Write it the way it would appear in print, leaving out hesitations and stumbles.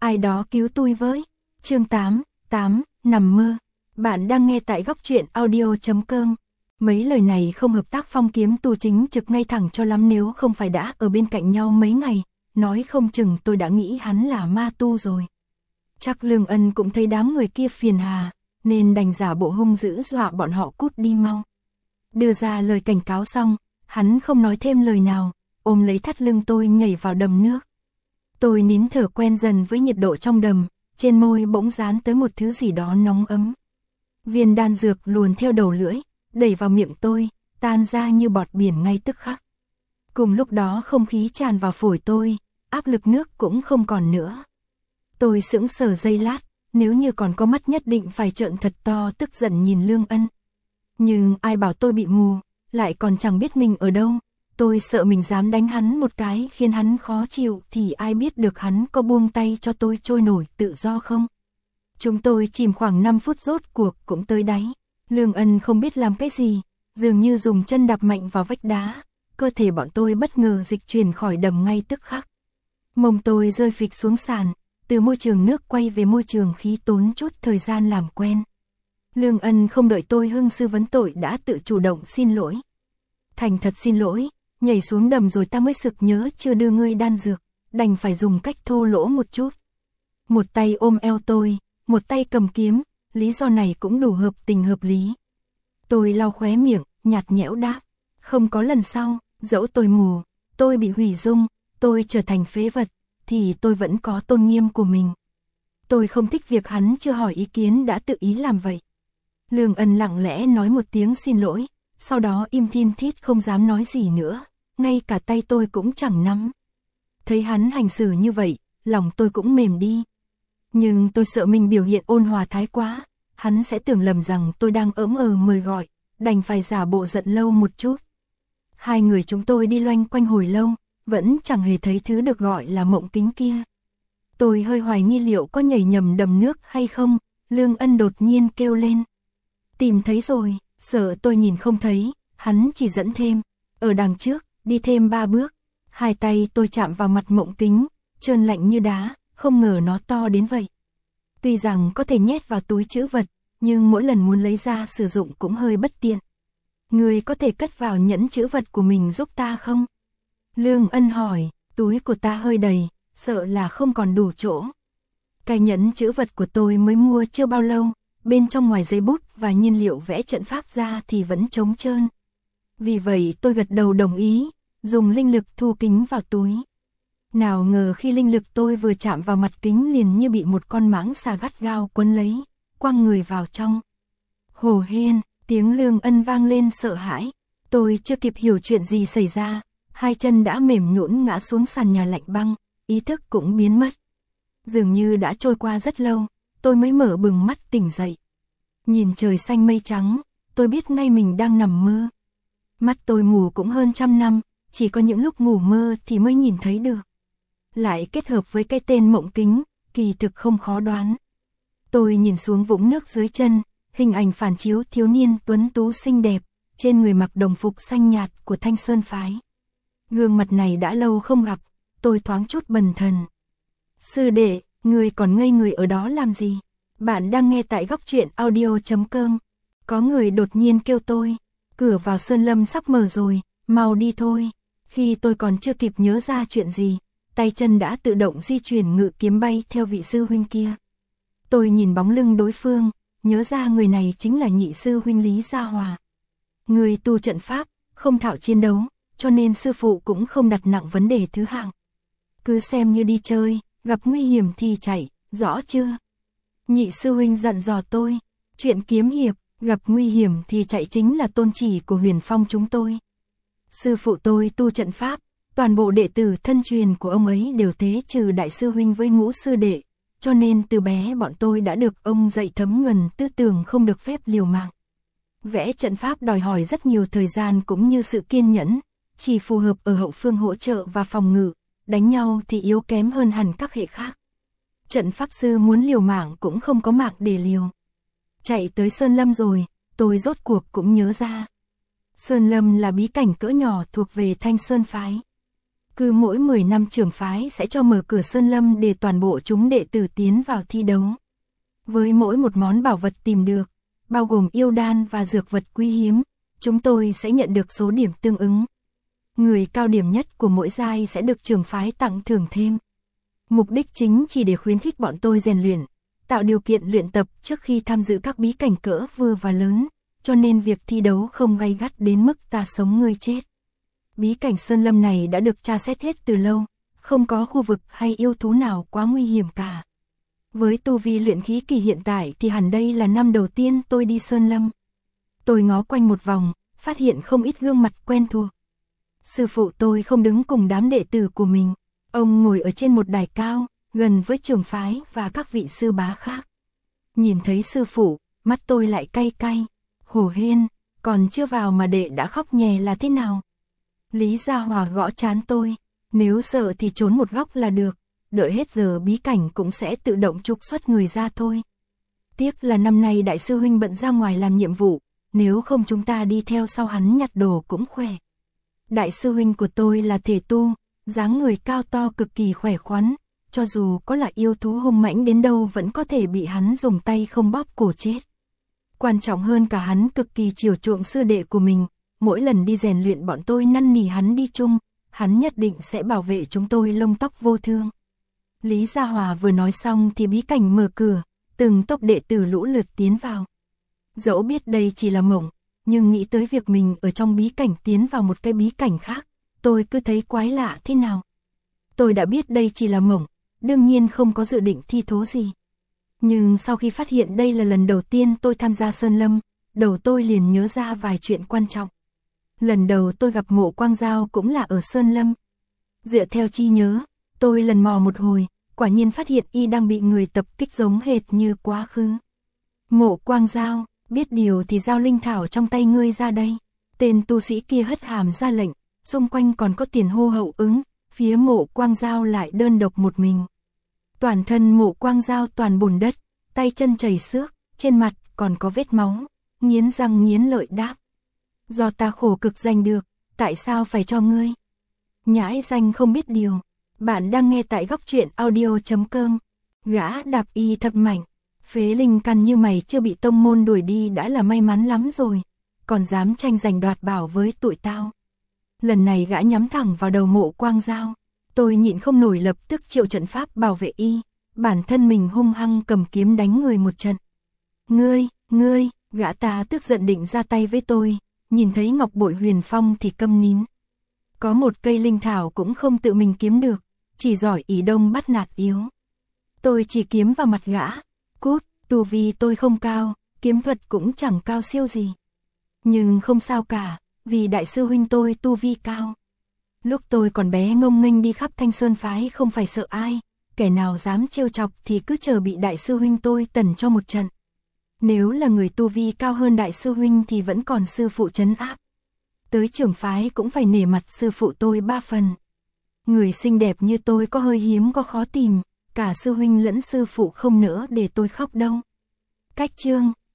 ai đó cứu tôi với. Chương 8, nằm mơ. Bạn đang nghe tại góc truyện audio.com. Mấy lời này không hợp tác Phong kiếm tu chính trực ngay thẳng cho lắm, nếu không phải đã ở bên cạnh nhau mấy ngày, nói không chừng tôi đã nghĩ hắn là ma tu rồi. Chắc Lương Ân cũng thấy đám người kia phiền hà, nên đành giả bộ hung dữ dọa bọn họ cút đi mau. Đưa ra lời cảnh cáo xong, hắn không nói thêm lời nào, ôm lấy thắt lưng tôi nhảy vào đầm nước. Tôi nín thở quen dần với nhiệt độ trong đầm, trên môi bỗng dán tới một thứ gì đó nóng ấm. Viên đan dược luồn theo đầu lưỡi, đẩy vào miệng tôi, tan ra như bọt biển ngay tức khắc. Cùng lúc đó không khí tràn vào phổi tôi, áp lực nước cũng không còn nữa. Tôi sững sờ giây lát, nếu như còn có mắt nhất định phải trợn thật to tức giận nhìn Lương Ân. Nhưng ai bảo tôi bị mù, lại còn chẳng biết mình ở đâu. Tôi sợ mình dám đánh hắn một cái khiến hắn khó chịu thì ai biết được hắn có buông tay cho tôi trôi nổi tự do không. Chúng tôi chìm khoảng 5 phút rốt cuộc cũng tới đáy. Lương Ân không biết làm cái gì, dường như dùng chân đạp mạnh vào vách đá. Cơ thể bọn tôi bất ngờ dịch chuyển khỏi đầm ngay tức khắc. Mông tôi rơi phịch xuống sàn, từ môi trường nước quay về môi trường khí tốn chút thời gian làm quen. Lương Ân không đợi tôi hưng sư vấn tội đã tự chủ động xin lỗi. Thành thật xin lỗi, nhảy xuống đầm rồi ta mới sực nhớ chưa đưa ngươi đan dược, đành phải dùng cách thô lỗ một chút. Một tay ôm eo tôi, một tay cầm kiếm, lý do này cũng đủ hợp tình hợp lý. Tôi lau khóe miệng, nhạt nhẽo đáp, không có lần sau, dẫu tôi mù, tôi bị hủy dung, tôi trở thành phế vật, thì tôi vẫn có tôn nghiêm của mình. Tôi không thích việc hắn chưa hỏi ý kiến đã tự ý làm vậy. Lương Ân lặng lẽ nói một tiếng xin lỗi, sau đó im thin thít không dám nói gì nữa, ngay cả tay tôi cũng chẳng nắm. Thấy hắn hành xử như vậy, lòng tôi cũng mềm đi. Nhưng tôi sợ mình biểu hiện ôn hòa thái quá, hắn sẽ tưởng lầm rằng tôi đang ỡm mời gọi, đành phải giả bộ giận lâu một chút. Hai người chúng tôi đi loanh quanh hồi lâu, vẫn chẳng hề thấy thứ được gọi là mộng kính kia. Tôi hơi hoài nghi liệu có nhảy nhầm đầm nước hay không, Lương Ân đột nhiên kêu lên. Tìm thấy rồi, sợ tôi nhìn không thấy, hắn chỉ dẫn thêm, ở đằng trước, đi thêm 3 bước. Hai tay tôi chạm vào mặt mộng kính, trơn lạnh như đá, không ngờ nó to đến vậy. Tuy rằng có thể nhét vào túi trữ vật, nhưng mỗi lần muốn lấy ra sử dụng cũng hơi bất tiện. Người có thể cất vào nhẫn trữ vật của mình giúp ta không? Lương Ân hỏi, túi của ta hơi đầy, sợ là không còn đủ chỗ. Cái nhẫn trữ vật của tôi mới mua chưa bao lâu, bên trong ngoài giấy bút và nhiên liệu vẽ trận pháp ra thì vẫn trống trơn. Vì vậy tôi gật đầu đồng ý, dùng linh lực thu kính vào túi. Nào ngờ khi linh lực tôi vừa chạm vào mặt kính liền như bị một con mãng xà gắt gao quấn lấy, quăng người vào trong. Hổ hên, tiếng Lương Ân vang lên sợ hãi. Tôi chưa kịp hiểu chuyện gì xảy ra, hai chân đã mềm nhũn ngã xuống sàn nhà lạnh băng, ý thức cũng biến mất. Dường như đã trôi qua rất lâu, tôi mới mở bừng mắt tỉnh dậy. Nhìn trời xanh mây trắng, tôi biết ngay mình đang nằm mơ. Mắt tôi mù cũng hơn 100 năm, chỉ có những lúc ngủ mơ thì mới nhìn thấy được. Lại kết hợp với cái tên mộng kính, kỳ thực không khó đoán. Tôi nhìn xuống vũng nước dưới chân, hình ảnh phản chiếu thiếu niên tuấn tú xinh đẹp, trên người mặc đồng phục xanh nhạt của Thanh Sơn phái. Gương mặt này đã lâu không gặp, tôi thoáng chút bần thần. Sư đệ, người còn ngây người ở đó làm gì? Bạn đang nghe tại góc truyện audio.com. Có người đột nhiên kêu tôi, cửa vào Sơn Lâm sắp mở rồi, mau đi thôi. Khi tôi còn chưa kịp nhớ ra chuyện gì, tay chân đã tự động di chuyển ngự kiếm bay theo vị sư huynh kia. Tôi nhìn bóng lưng đối phương, nhớ ra người này chính là nhị sư huynh Lý Gia Hòa. Người tu trận pháp, không thạo chiến đấu, cho nên sư phụ cũng không đặt nặng vấn đề thứ hạng. Cứ xem như đi chơi, gặp nguy hiểm thì chạy, rõ chưa? Nhị sư huynh dặn dò tôi, chuyện kiếm hiệp, gặp nguy hiểm thì chạy chính là tôn chỉ của Huyền Phong chúng tôi. Sư phụ tôi tu trận pháp, toàn bộ đệ tử thân truyền của ông ấy đều thế trừ đại sư huynh với ngũ sư đệ, cho nên từ bé bọn tôi đã được ông dạy thấm nhuần tư tưởng không được phép liều mạng. Vẽ trận pháp đòi hỏi rất nhiều thời gian cũng như sự kiên nhẫn, chỉ phù hợp ở hậu phương hỗ trợ và phòng ngự, đánh nhau thì yếu kém hơn hẳn các hệ khác. Trận pháp sư muốn liều mạng cũng không có mạng để liều. Chạy tới Sơn Lâm rồi, tôi rốt cuộc cũng nhớ ra. Sơn Lâm là bí cảnh cỡ nhỏ thuộc về Thanh Sơn phái. Cứ mỗi 10 năm trưởng phái sẽ cho mở cửa sơn lâm để toàn bộ chúng đệ tử tiến vào thi đấu. Với mỗi một món bảo vật tìm được, bao gồm yêu đan và dược vật quý hiếm, chúng tôi sẽ nhận được số điểm tương ứng. Người cao điểm nhất của mỗi giai sẽ được trưởng phái tặng thưởng thêm. Mục đích chính chỉ để khuyến khích bọn tôi rèn luyện, tạo điều kiện luyện tập trước khi tham dự các bí cảnh cỡ vừa và lớn, cho nên việc thi đấu không gay gắt đến mức ta sống ngươi chết. Bí cảnh sơn lâm này đã được tra xét hết từ lâu, không có khu vực hay yêu thú nào quá nguy hiểm cả. Với tu vi luyện khí kỳ hiện tại thì hẳn đây là năm đầu tiên tôi đi sơn lâm. Tôi ngó quanh một vòng, phát hiện không ít gương mặt quen thuộc. Sư phụ tôi không đứng cùng đám đệ tử của mình, ông ngồi ở trên một đài cao, gần với trưởng phái và các vị sư bá khác. Nhìn thấy sư phụ, mắt tôi lại cay cay. Hổ Huyên, còn chưa vào mà đệ đã khóc nhè là thế nào? Lý Gia Hòa gõ trán tôi, nếu sợ thì trốn một góc là được, đợi hết giờ bí cảnh cũng sẽ tự động trục xuất người ra thôi. Tiếc là năm nay đại sư huynh bận ra ngoài làm nhiệm vụ, nếu không chúng ta đi theo sau hắn nhặt đồ cũng khỏe. Đại sư huynh của tôi là thể tu, dáng người cao to cực kỳ khỏe khoắn, cho dù có là yêu thú hung mãnh đến đâu vẫn có thể bị hắn dùng tay không bóp cổ chết. Quan trọng hơn cả hắn cực kỳ chiều chuộng sư đệ của mình, mỗi lần đi rèn luyện bọn tôi năn nỉ hắn đi chung, hắn nhất định sẽ bảo vệ chúng tôi lông tóc vô thương. Lý Gia Hòa vừa nói xong thì bí cảnh mở cửa, từng tốp đệ tử lũ lượt tiến vào. Dẫu biết đây chỉ là mộng, nhưng nghĩ tới việc mình ở trong bí cảnh tiến vào một cái bí cảnh khác, tôi cứ thấy quái lạ thế nào. Tôi đã biết đây chỉ là mộng, đương nhiên không có dự định thi thố gì. Nhưng sau khi phát hiện đây là lần đầu tiên tôi tham gia sơn lâm, đầu tôi liền nhớ ra vài chuyện quan trọng. Lần đầu tôi gặp Mộ Quang Giao cũng là ở sơn lâm. Dựa theo chi nhớ, tôi lần mò một hồi, quả nhiên phát hiện y đang bị người tập kích giống hệt như quá khứ. Mộ Quang Giao, biết điều thì giao linh thảo trong tay ngươi ra đây. Tên tu sĩ kia hất hàm ra lệnh, xung quanh còn có tiền hô hậu ứng, phía Mộ Quang Giao lại đơn độc một mình. Toàn thân Mộ Quang Giao toàn bùn đất, tay chân chảy xước, trên mặt còn có vết máu, nghiến răng nghiến lợi đáp. Do ta khổ cực giành được, tại sao phải cho ngươi? Nhãi danh không biết điều. Bạn đang nghe tại góc truyện audio.com. Gã đạp y thật mạnh. Phế linh căn như mày chưa bị tông môn đuổi đi đã là may mắn lắm rồi. Còn dám tranh giành đoạt bảo với tụi tao. Lần này gã nhắm thẳng vào đầu Mộ Quang Giao. Tôi nhịn không nổi lập tức triệu trận pháp bảo vệ y. Bản thân mình hung hăng cầm kiếm đánh người một trận. Ngươi, gã ta tức giận định ra tay với tôi. Nhìn thấy ngọc bội huyền phong thì câm nín. Có một cây linh thảo cũng không tự mình kiếm được, chỉ giỏi ỷ đông bắt nạt yếu. Tôi chỉ kiếm vào mặt gã. Cút, tu vi tôi không cao, kiếm thuật cũng chẳng cao siêu gì. Nhưng không sao cả, vì đại sư huynh tôi tu vi cao. Lúc tôi còn bé ngông nghênh đi khắp Thanh Sơn phái không phải sợ ai, kẻ nào dám trêu chọc thì cứ chờ bị đại sư huynh tôi tẩn cho một trận. Nếu là người tu vi cao hơn đại sư huynh thì vẫn còn sư phụ trấn áp. Tới trưởng phái cũng phải nể mặt sư phụ tôi 3 phần. Người xinh đẹp như tôi có hơi hiếm có khó tìm, cả sư huynh lẫn sư phụ không nỡ để tôi khóc đâu. Cách chương